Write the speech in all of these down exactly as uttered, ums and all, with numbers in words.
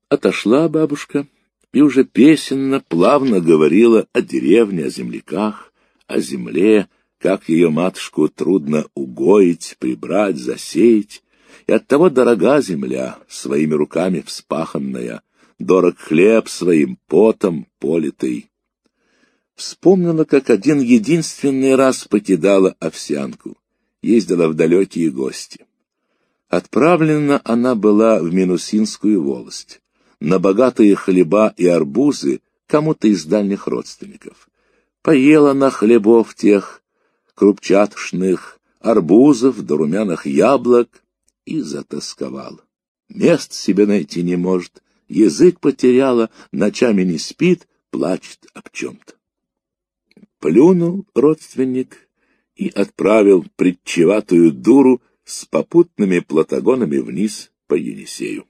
Отошла бабушка и уже песенно, плавно говорила о деревне, о земляках, о земле, как ее матушку трудно угоить, прибрать, засеять, и оттого дорога земля, своими руками вспаханная, дорог хлеб своим потом политый. Вспомнила, как один единственный раз покидала Овсянку, ездила в далекие гости. Отправлена она была в Минусинскую волость, на богатые хлеба и арбузы кому-то из дальних родственников. Поела на хлебов тех, крупчатушных, арбузов да румяных яблок и затасковала. Мест себе найти не может, язык потеряла, ночами не спит, плачет об чем-то. Плюнул родственник и отправил притчеватую дуру с попутными платагонами вниз по Енисею.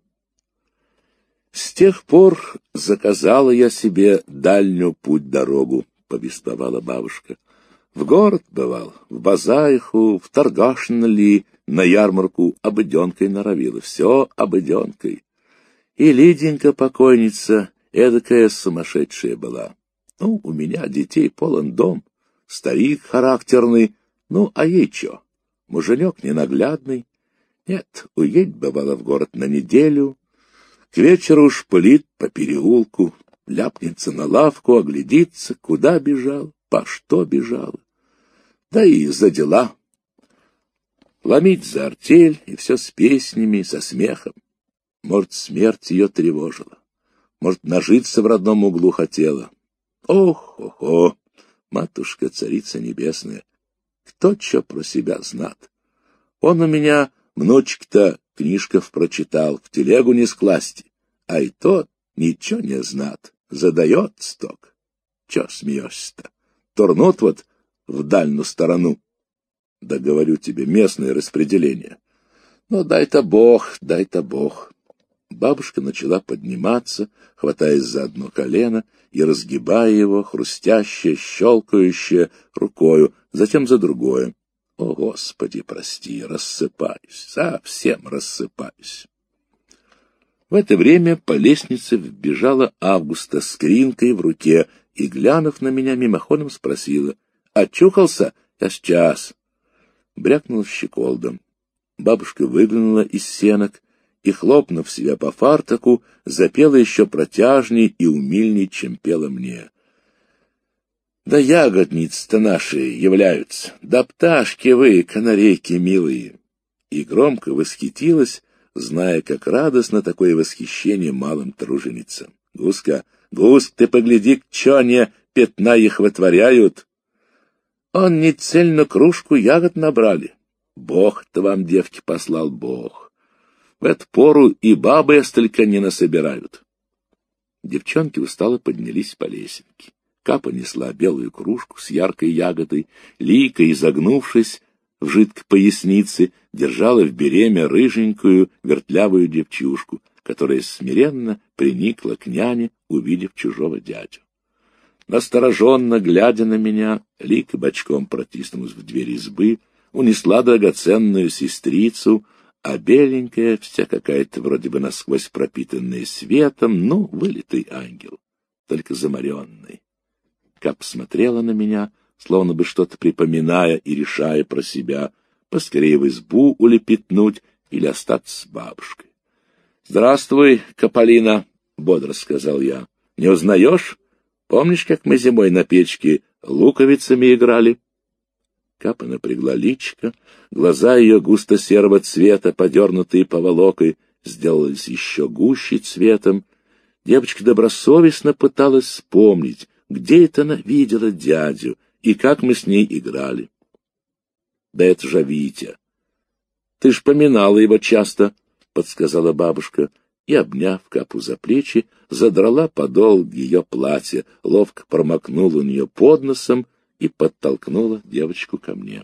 С тех пор заказала я себе дальнюю путь-дорогу, повествовала бабушка. В город бывал, в базаиху, в торгашно-ли, на ярмарку обыденкой норовила, все обыденкой. И Лиденька покойница эдакая сумасшедшая была. Ну, у меня детей полон дом, старик характерный, ну, а ей чё? Муженек ненаглядный. Нет, уедь, бывало, в город на неделю, к вечеру шпылит по переулку, ляпнется на лавку, оглядится, куда бежал, по что бежал. Да и за дела. Ломить за артель, и все с песнями, со смехом. Может, смерть ее тревожила, может, нажиться в родном углу хотела. Ох-охо, матушка, царица небесная, кто чё про себя знат? Он у меня, внучек-то, книжков прочитал, в телегу не скласти, а и тот ничего не знат, задает сток. Чё смеешься-то? Турнут вот в дальнюю сторону. Да говорю тебе, местное распределение. Ну, дай-то Бог, дай-то Бог. Бабушка начала подниматься, хватаясь за одно колено и разгибая его, хрустяще, щелкающее рукою, затем за другое. О, Господи, прости, рассыпаюсь, совсем рассыпаюсь. В это время по лестнице вбежала Августа с кринкой в руке и, глянув на меня, мимоходом спросила: «Очухался? Я сейчас». Брякнул щеколдом. Бабушка выглянула из сенок и, хлопнув себя по фартуку, запела еще протяжней и умильней, чем пела мне. Да ягодницы-то наши являются, да пташки вы, канарейки милые. И громко восхитилась, зная, как радостно такое восхищение малым труженицам. Гуска, Гусь, ты погляди, чё они пятна их вытворяют. Он не цельную кружку ягод набрали. Бог-то вам, девки, послал Бог. В эту пору и бабы столько не насобирают. Девчонки устало поднялись по лесенке. Капа несла белую кружку с яркой ягодой, Лика, изогнувшись в жидкой пояснице, держала в береме рыженькую вертлявую девчушку, которая смиренно приникла к няне, увидев чужого дядю. Настороженно глядя на меня, Лика бочком протиснулась в дверь избы, унесла драгоценную сестрицу, а беленькая, вся какая-то вроде бы насквозь пропитанная светом, ну, вылитый ангел, только замаренный. Кап смотрела на меня, словно бы что-то припоминая и решая про себя, поскорее в избу улепетнуть или остаться с бабушкой. — Здравствуй, Каполина, — бодро сказал я. — Не узнаешь? Помнишь, как мы зимой на печке луковицами играли? Капа напрягла личико, глаза ее густо-серого цвета, подернутые поволокой, сделались еще гуще цветом. Девочка добросовестно пыталась вспомнить, где это она видела дядю и как мы с ней играли. — Да это же Витя. — Ты ж поминала его часто, — подсказала бабушка, и, обняв Капу за плечи, задрала подол ее платья, ловко промокнула у нее под носом и подтолкнула девочку ко мне.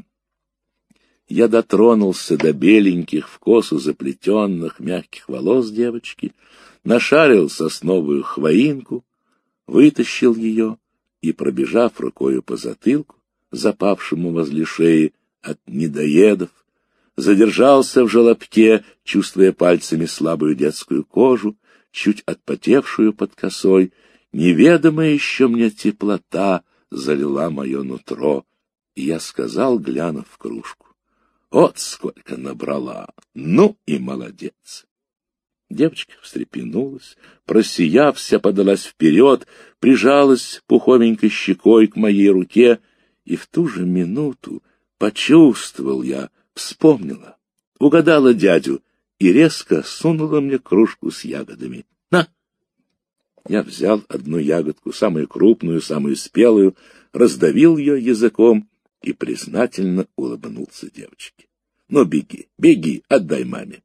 Я дотронулся до беленьких, в косу заплетенных мягких волос девочки, нашарил сосновую хвоинку, вытащил ее и, пробежав рукою по затылку, запавшему возле шеи от недоедов, задержался в желобке, чувствуя пальцами слабую детскую кожу, чуть отпотевшую под косой, неведомая еще мне теплота залила мое нутро, и я сказал, глянув в кружку: «Вот сколько набрала! Ну и молодец!» Девочка встрепенулась, просияв, вся подалась вперед, прижалась пуховенькой щекой к моей руке, и в ту же минуту почувствовал я, вспомнила, угадала дядю и резко сунула мне кружку с ягодами. «На!» Я взял одну ягодку, самую крупную, самую спелую, раздавил ее языком и признательно улыбнулся девочке. «Ну, беги, беги, отдай маме».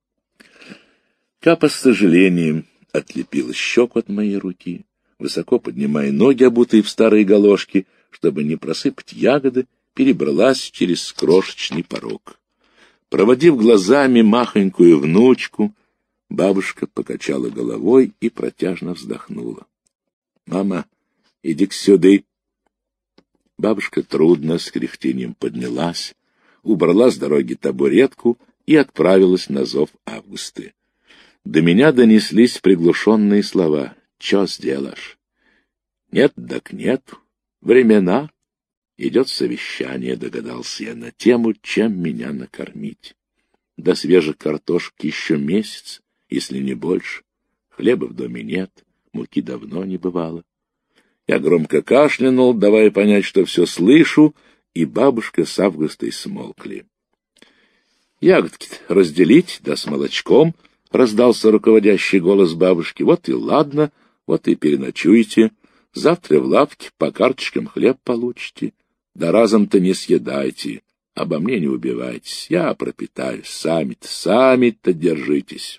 Капа с сожалением отлепила щеку от моей руки, высоко поднимая ноги, обутые в старые галошки, чтобы не просыпать ягоды, перебралась через крошечный порог. Проводив глазами махонькую внучку, бабушка покачала головой и протяжно вздохнула. «Мама, иди-ка сюда». Бабушка трудно с кряхтением поднялась, убрала с дороги табуретку и отправилась на зов Августы. До меня донеслись приглушенные слова: «Чё сделаешь?» «Нет, так нет. Времена». Идет совещание, догадался я, на тему, чем меня накормить. До свежей картошки еще месяц, если не больше. Хлеба в доме нет, муки давно не бывало. Я громко кашлянул, давая понять, что все слышу, и бабушка с Августой смолкли. «Ягодки разделить, да с молочком», — раздался руководящий голос бабушки. «Вот и ладно, вот и переночуйте. Завтра в лавке по карточкам хлеб получите. Да разом-то не съедайте, обо мне не убивайтесь, я пропитаюсь, сами-то, сами-то держитесь».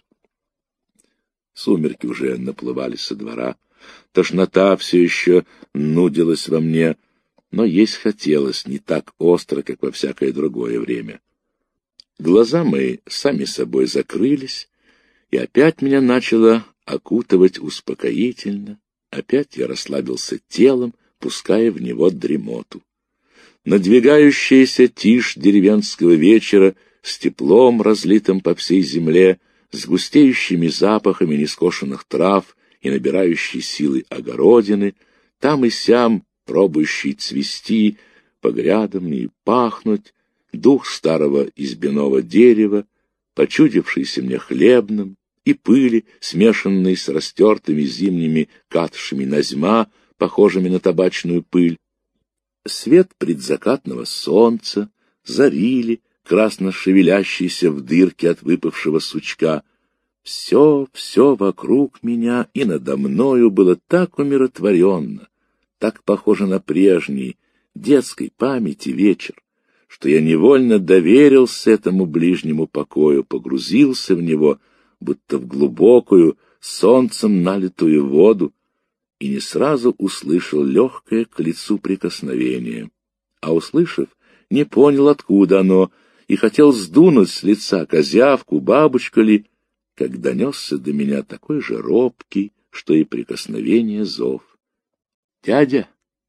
Сумерки уже наплывали со двора, тошнота все еще нудилась во мне, но есть хотелось не так остро, как во всякое другое время. Глаза мои сами собой закрылись, и опять меня начало окутывать успокоительно, опять я расслабился телом, пуская в него дремоту. Надвигающаяся тишь деревенского вечера с теплом, разлитым по всей земле, с густеющими запахами нескошенных трав и набирающей силы огородины, там и сям пробующий цвести, по грядам и пахнуть, дух старого избиного дерева, почудившийся мне хлебным, и пыли, смешанной с растертыми зимними катышами назьма, похожими на табачную пыль, свет предзакатного солнца, зарили, красно шевелящийся в дырке от выпавшего сучка. Все, все вокруг меня и надо мною было так умиротворенно, так похоже на прежний, детской памяти вечер, что я невольно доверился этому ближнему покою, погрузился в него, будто в глубокую, солнцем налитую воду, и не сразу услышал легкое к лицу прикосновение, а, услышав, не понял, откуда оно, и хотел сдунуть с лица козявку, бабочка ли, как донесся до меня такой же робкий, что и прикосновение зов. «Дядя!»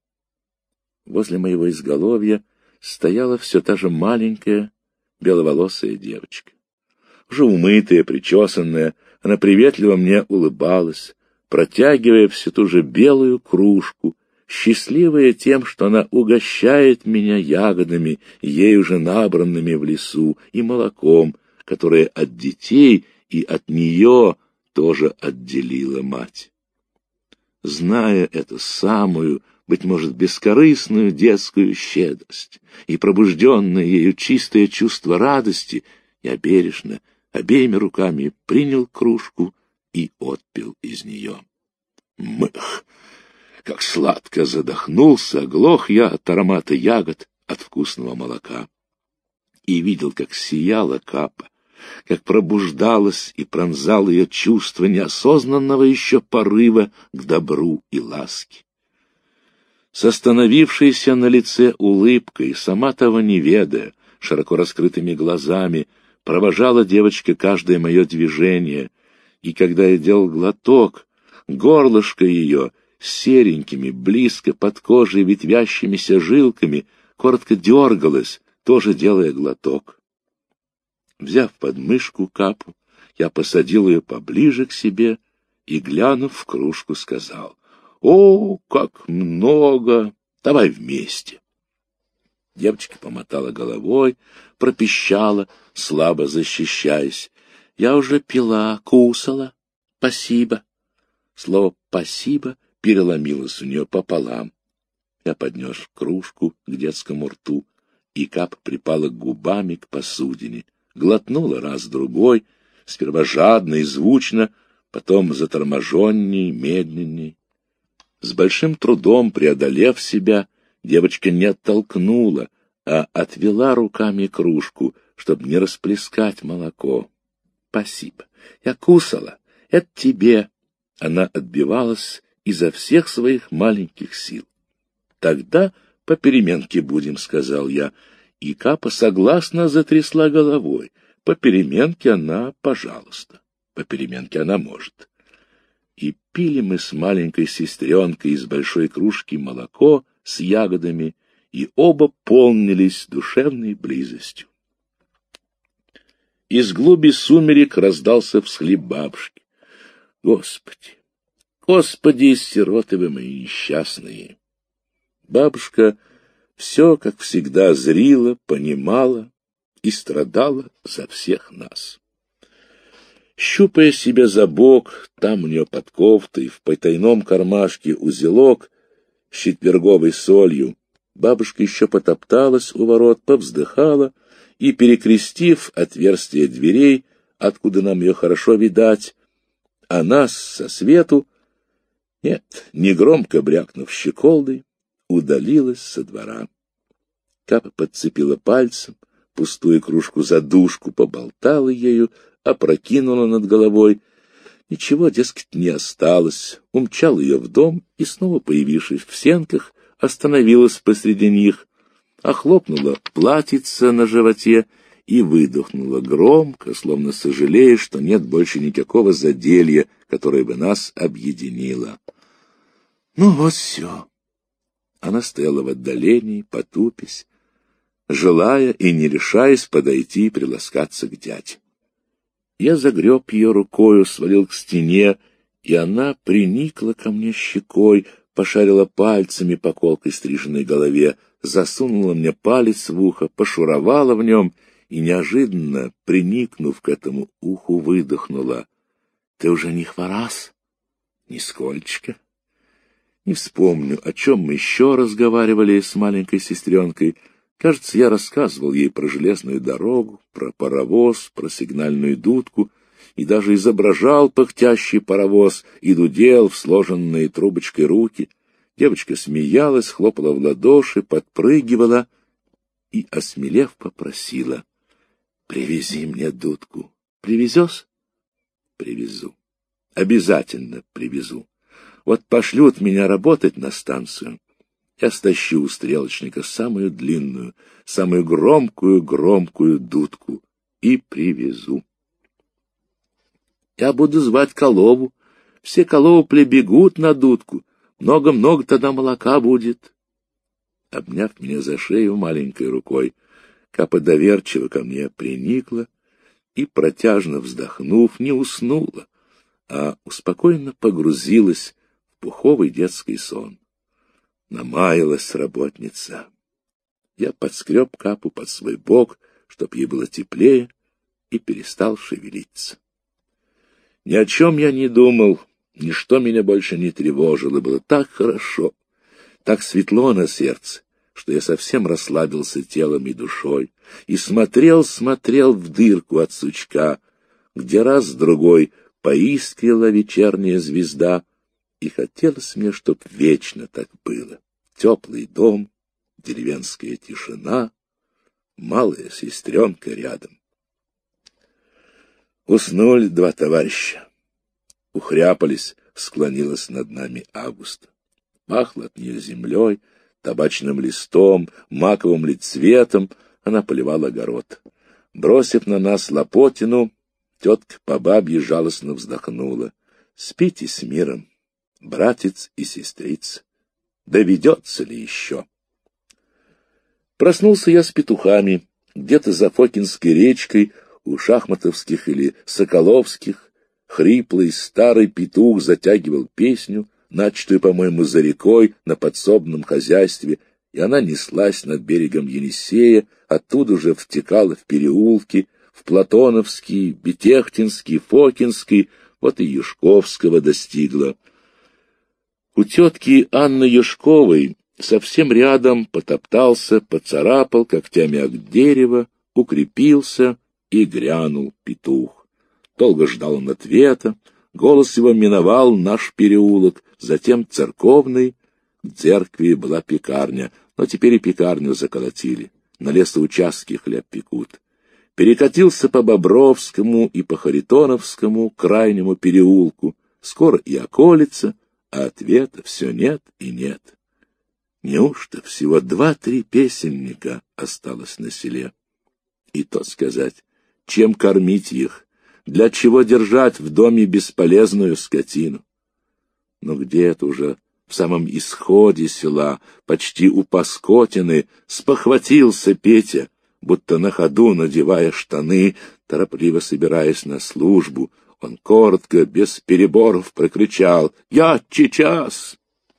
Возле моего изголовья стояла все та же маленькая беловолосая девочка. Уже умытая, причесанная, она приветливо мне улыбалась, протягивая всю ту же белую кружку, счастливая тем, что она угощает меня ягодами, ей уже набранными в лесу, и молоком, которое от детей и от нее тоже отделила мать. Зная эту самую, быть может, бескорыстную детскую щедрость и пробужденное ею чистое чувство радости, я бережно, обеими руками принял кружку и отпил из нее. Мых! Как сладко задохнулся, оглох я от аромата ягод, от вкусного молока. И видел, как сияла Капа, как пробуждалось и пронзало ее чувство неосознанного еще порыва к добру и ласке. С остановившейся на лице улыбкой, сама того не ведая, широко раскрытыми глазами, провожала девочка каждое мое движение, и когда я делал глоток, горлышко ее с серенькими, близко под кожей ветвящимися жилками коротко дергалось, тоже делая глоток. Взяв под мышку Капу, я посадил ее поближе к себе и, глянув в кружку, сказал: «О, как много! Давай вместе!» Девочка помотала головой, пропищала, слабо защищаясь: «Я уже пила, кусала. Спасибо». Слово «спасибо» переломилось у нее пополам. Я поднес кружку к детскому рту, и капа припала губами к посудине, глотнула раз-другой, сперва жадно и звучно, потом заторможенней, медленней. С большим трудом преодолев себя, девочка не оттолкнула, а отвела руками кружку, чтобы не расплескать молоко. «Спасибо. Я кусала. Это тебе». Она отбивалась изо всех своих маленьких сил. «Тогда по переменке будем», — сказал я, и капа согласно затрясла головой. По переменке она, пожалуйста, по переменке она может. И пили мы с маленькой сестренкой из большой кружки молоко с ягодами, и оба полнились душевной близостью. Из глуби сумерек раздался всхлип бабушки. «Господи, Господи, сироты вы мои несчастные!» Бабушка все, как всегда, зрила, понимала и страдала за всех нас. Щупая себя за бок, там у нее под кофтой, в потайном кармашке узелок с четверговой солью, бабушка еще потопталась у ворот, повздыхала и, перекрестив отверстие дверей, откуда нам ее хорошо видать, а нас со свету, нет, негромко брякнув щеколдой, удалилась со двора. Капа подцепила пальцем пустую кружку за дужку, поболтала ею, опрокинула над головой. Ничего, дескать, не осталось. Умчал ее в дом и, снова появившись в сенках, остановилась посреди них, охлопнула платьице на животе и выдохнула громко, словно сожалея, что нет больше никакого заделья, которое бы нас объединило. Ну вот все. Она стояла в отдалении, потупясь, желая и не решаясь подойти и приласкаться к дяде. Я загреб ее рукою, свалил к стене, и она приникла ко мне щекой, пошарила пальцами по колкой стриженной голове, засунула мне палец в ухо, пошуровала в нем и, неожиданно, приникнув к этому уху, выдохнула: «Ты уже не хворас?» «Нисколько». Не вспомню, о чем мы еще разговаривали с маленькой сестренкой. Кажется, я рассказывал ей про железную дорогу, про паровоз, про сигнальную дудку, и даже изображал пыхтящий паровоз и дудел в сложенные трубочкой руки. Девочка смеялась, хлопала в ладоши, подпрыгивала и, осмелев, попросила: «Привези мне дудку. Привезешь?» «Привезу. Обязательно привезу. Вот пошлют меня работать на станцию, я стащу у стрелочника самую длинную, самую громкую-громкую дудку и привезу. Я буду звать корову, все коровы прибегут на дудку, много-много тогда молока будет». Обняв меня за шею маленькой рукой, Капа доверчиво ко мне приникла и, протяжно вздохнув, не уснула, а успокоенно погрузилась в пуховый детский сон. Намаялась работница. Я подскреб Капу под свой бок, чтоб ей было теплее, и перестал шевелиться. Ни о чем я не думал, ничто меня больше не тревожило, было так хорошо, так светло на сердце, что я совсем расслабился телом и душой и смотрел, смотрел в дырку от сучка, где раз-другой поискрила вечерняя звезда, и хотелось мне, чтоб вечно так было. Теплый дом, деревенская тишина, малая сестренка рядом. Уснули два товарища. Ухряпались, склонилась над нами Августа. Пахло от нее землей, табачным листом, маковым ли цветом, она поливала огород. Бросив на нас лопотину, тетка по бабье жалостно вздохнула: «Спите с миром, братец и сестрица, доведется ли еще?» Проснулся я с петухами, где-то за Фокинской речкой, у Шахматовских или Соколовских, хриплый старый петух затягивал песню, начатую, по-моему, за рекой на подсобном хозяйстве, и она неслась над берегом Енисея, оттуда же втекала в переулки, в Платоновский, Бетехтинский, Фокинский, вот и Юшковского достигла. У тетки Анны Юшковой совсем рядом потоптался, поцарапал когтями об дерево, укрепился и грянул петух. Долго ждал он ответа, голос его миновал наш переулок, затем церковный, в церкви была пекарня, но теперь и пекарню заколотили, на лесоучастке хлеб пекут. Перекатился по Бобровскому и по Харитоновскому крайнему переулку, скоро и околица, а ответа все нет и нет. Неужто всего два-три песенника осталось на селе? И то сказать, чем кормить их, для чего держать в доме бесполезную скотину? Но где это уже в самом исходе села, почти у Паскотины, спохватился Петя, будто на ходу, надевая штаны, торопливо собираясь на службу, он коротко, без переборов прокричал: «Я сейчас!»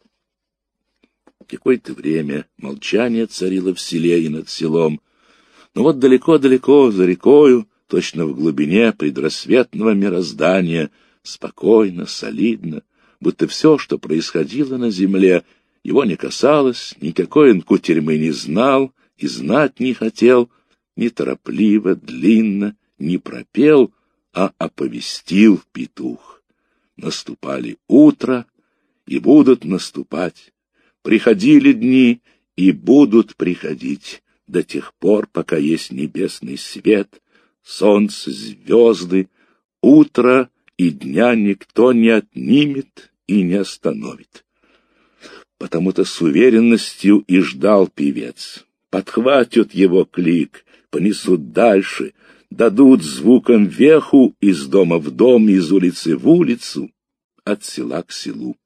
Какое-то время молчание царило в селе и над селом, но вот далеко-далеко, за рекою, точно в глубине предрассветного мироздания, спокойно, солидно, будто все, что происходило на земле, его не касалось, никакой он кутерьмы не знал и знать не хотел, неторопливо, длинно, не пропел, а оповестил петух. Наступали утро и будут наступать, приходили дни и будут приходить до тех пор, пока есть небесный свет, солнце, звезды, утро и дня никто не отнимет и не остановит. Потому-то с уверенностью и ждал певец. Подхватят его клик, понесут дальше, дадут звуком веху из дома в дом, из улицы в улицу, от села к селу.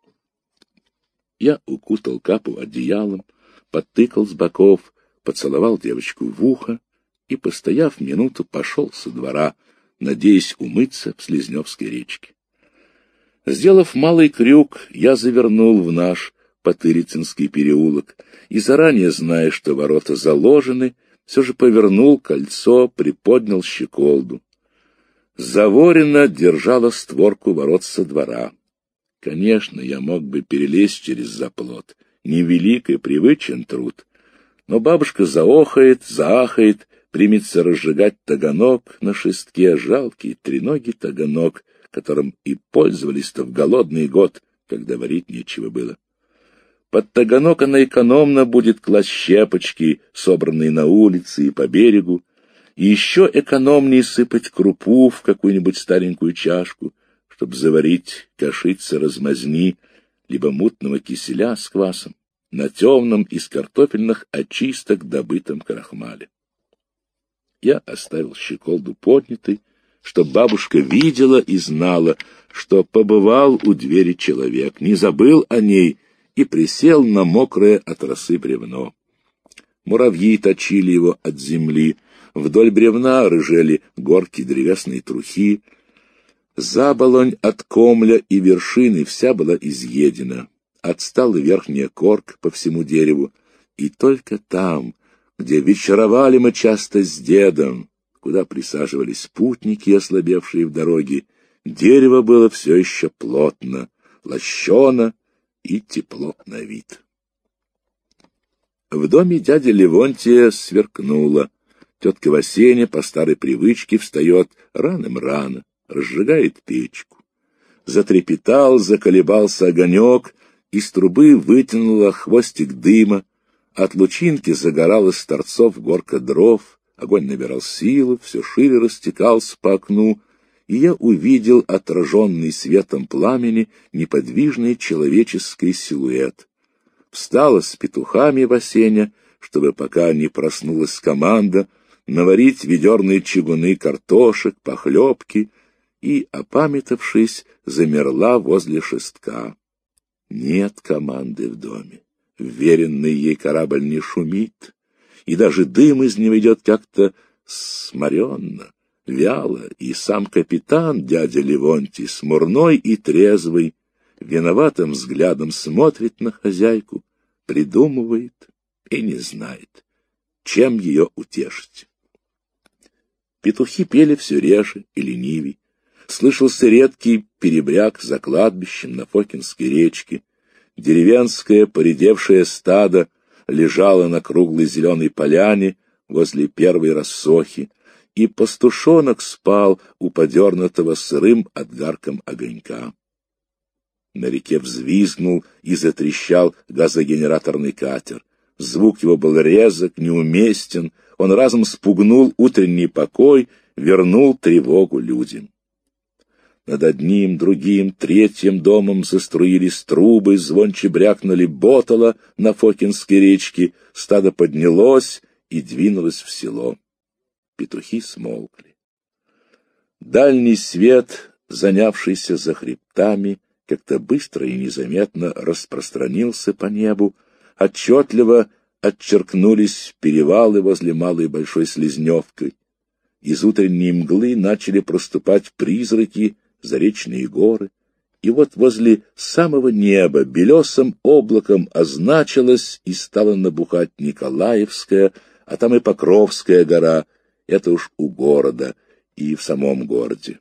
Я укутал Капу одеялом, подтыкал с боков, поцеловал девочку в ухо и, постояв минуту, пошел со двора, надеясь умыться в Слизневской речке. Сделав малый крюк, я завернул в наш Потырицынский переулок и, заранее зная, что ворота заложены, все же повернул кольцо, приподнял щеколду. Заворина держала створку ворот со двора. Конечно, я мог бы перелезть через заплот, невелик и привычен труд, но бабушка заохает, заахает, примется разжигать таганок на шестке, жалкий треногий таганок, которым и пользовались-то в голодный год, когда варить нечего было. Под таганок она экономно будет класть щепочки, собранные на улице и по берегу, и еще экономнее сыпать крупу в какую-нибудь старенькую чашку, чтобы заварить кашицы размазни, либо мутного киселя с квасом на темном из картофельных очисток добытом крахмале. Я оставил щеколду поднятой, чтоб бабушка видела и знала, что побывал у двери человек, не забыл о ней и присел на мокрое от росы бревно. Муравьи точили его от земли, вдоль бревна рыжели горки древесной трухи, заболонь от комля и вершины вся была изъедена, отстала верхняя корка по всему дереву, и только там, где вечеровали мы часто с дедом, куда присаживались спутники, ослабевшие в дороге, дерево было все еще плотно, лощено и тепло на вид. В доме дяди Левонтия сверкнуло. Тетка Васеня по старой привычке встает раным-рано, разжигает печку. Затрепетал, заколебался огонек, из трубы вытянула хвостик дыма, от лучинки загоралась с торцов горка дров, огонь набирал силу, все шире растекался по окну, и я увидел отраженный светом пламени неподвижный человеческий силуэт. Встала с петухами Васеня, чтобы, пока не проснулась команда, наварить ведерные чугуны картошек, похлебки, и, опамятавшись, замерла возле шестка. Нет команды в доме. Вверенный ей корабль не шумит, и даже дым из него идет как-то сморенно, вяло, и сам капитан, дядя Левонтий, смурной и трезвый, виноватым взглядом смотрит на хозяйку, придумывает и не знает, чем ее утешить. Петухи пели все реже и ленивей. Слышался редкий перебряк за кладбищем на Фокинской речке. Деревенское поредевшее стадо лежало на круглой зеленой поляне возле первой рассохи, и пастушонок спал у подернутого сырым отгарком огонька. На реке взвизгнул и затрещал газогенераторный катер. Звук его был резок, неуместен, он разом спугнул утренний покой, вернул тревогу людям. Над одним, другим, третьим домом заструились трубы, звонче брякнули ботала на Фокинской речке, стадо поднялось и двинулось в село. Петухи смолкли. Дальний свет, занявшийся за хребтами, как-то быстро и незаметно распространился по небу, отчетливо отчеркнулись перевалы возле Малой и Большой Слизневкой. Из утренней мглы начали проступать призраки, заречные горы, и вот возле самого неба белесым облаком означилась и стала набухать Николаевская, а там и Покровская гора, это уж у города и в самом городе.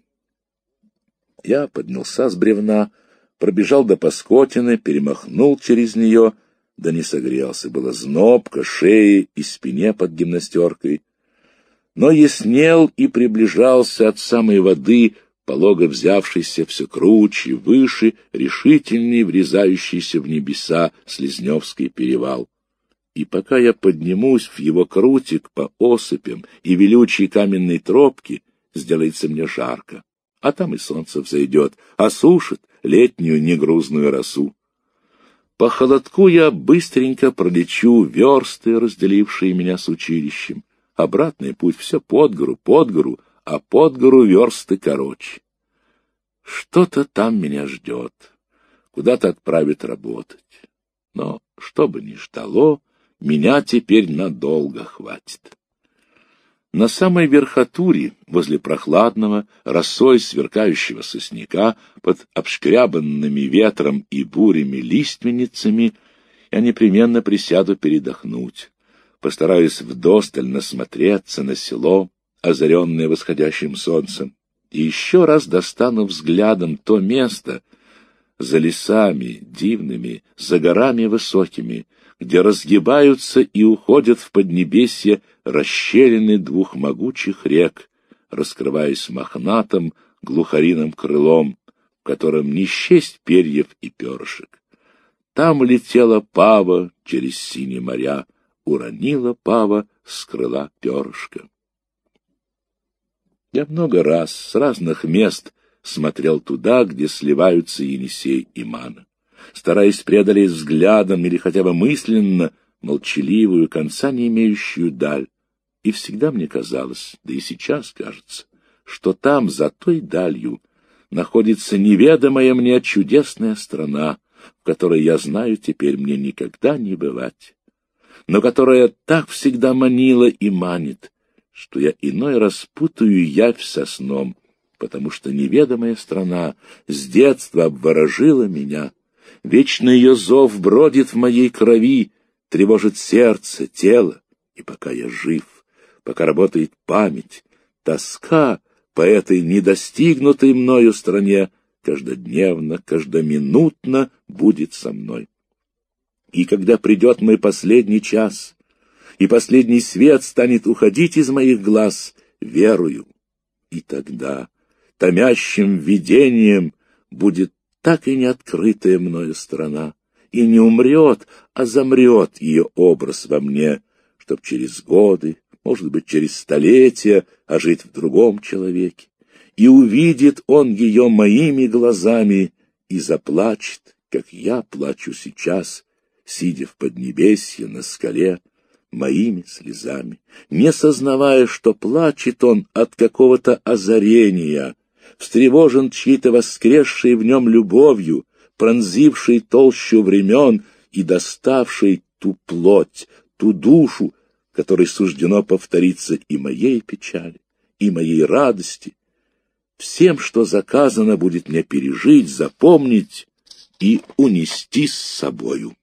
Я поднялся с бревна, пробежал до Паскотины, перемахнул через нее, да не согрелся, было знобко, шее и спине под гимнастеркой. Но яснел и приближался от самой воды, полого взявшийся все круче, выше, решительней врезающийся в небеса Слизневский перевал. И пока я поднимусь в его крутик по осыпям и велючей каменной тропке, сделается мне жарко, а там и солнце взойдет, осушит летнюю негрузную росу. По холодку я быстренько пролечу версты, разделившие меня с училищем. Обратный путь все под гору, под гору, а под гору версты короче. Что-то там меня ждет, куда-то отправит работать. Но что бы ни ждало, меня теперь надолго хватит. На самой верхотуре, возле прохладного, росой сверкающего сосняка, под обшкрябанными ветром и бурями лиственницами, я непременно присяду передохнуть, постараюсь вдосталь насмотреться на село, озаренное восходящим солнцем, и еще раз достану взглядом то место за лесами дивными, за горами высокими, где разгибаются и уходят в поднебесье расщелины двух могучих рек, раскрываясь мохнатым глухариным крылом, в котором не счесть перьев и перышек. Там летела пава через синие моря, уронила пава с крыла перышко. Я много раз с разных мест смотрел туда, где сливаются Енисей и Мана, стараясь преодолеть взглядом или хотя бы мысленно молчаливую, конца не имеющую даль. И всегда мне казалось, да и сейчас кажется, что там, за той далью, находится неведомая мне чудесная страна, в которой я знаю теперь мне никогда не бывать, но которая так всегда манила и манит, что я иной раз путаю явь со сном, потому что неведомая страна с детства обворожила меня. Вечно ее зов бродит в моей крови, тревожит сердце, тело, и пока я жив, пока работает память, тоска по этой недостигнутой мною стране каждодневно, каждоминутно будет со мной. И когда придет мой последний час, и последний свет станет уходить из моих глаз, верую, и тогда томящим видением будет так и не открытая мною страна, и не умрет, а замрет ее образ во мне, чтоб через годы, может быть, через столетия, ожить в другом человеке. И увидит он ее моими глазами и заплачет, как я плачу сейчас, сидя в поднебесье на скале, моими слезами, не сознавая, что плачет он от какого-то озарения, встревожен чьей-то воскресшей в нем любовью, пронзившей толщу времен и доставшей ту плоть, ту душу, которой суждено повториться и моей печали, и моей радости. Всем, что заказано, будет мне пережить, запомнить и унести с собою.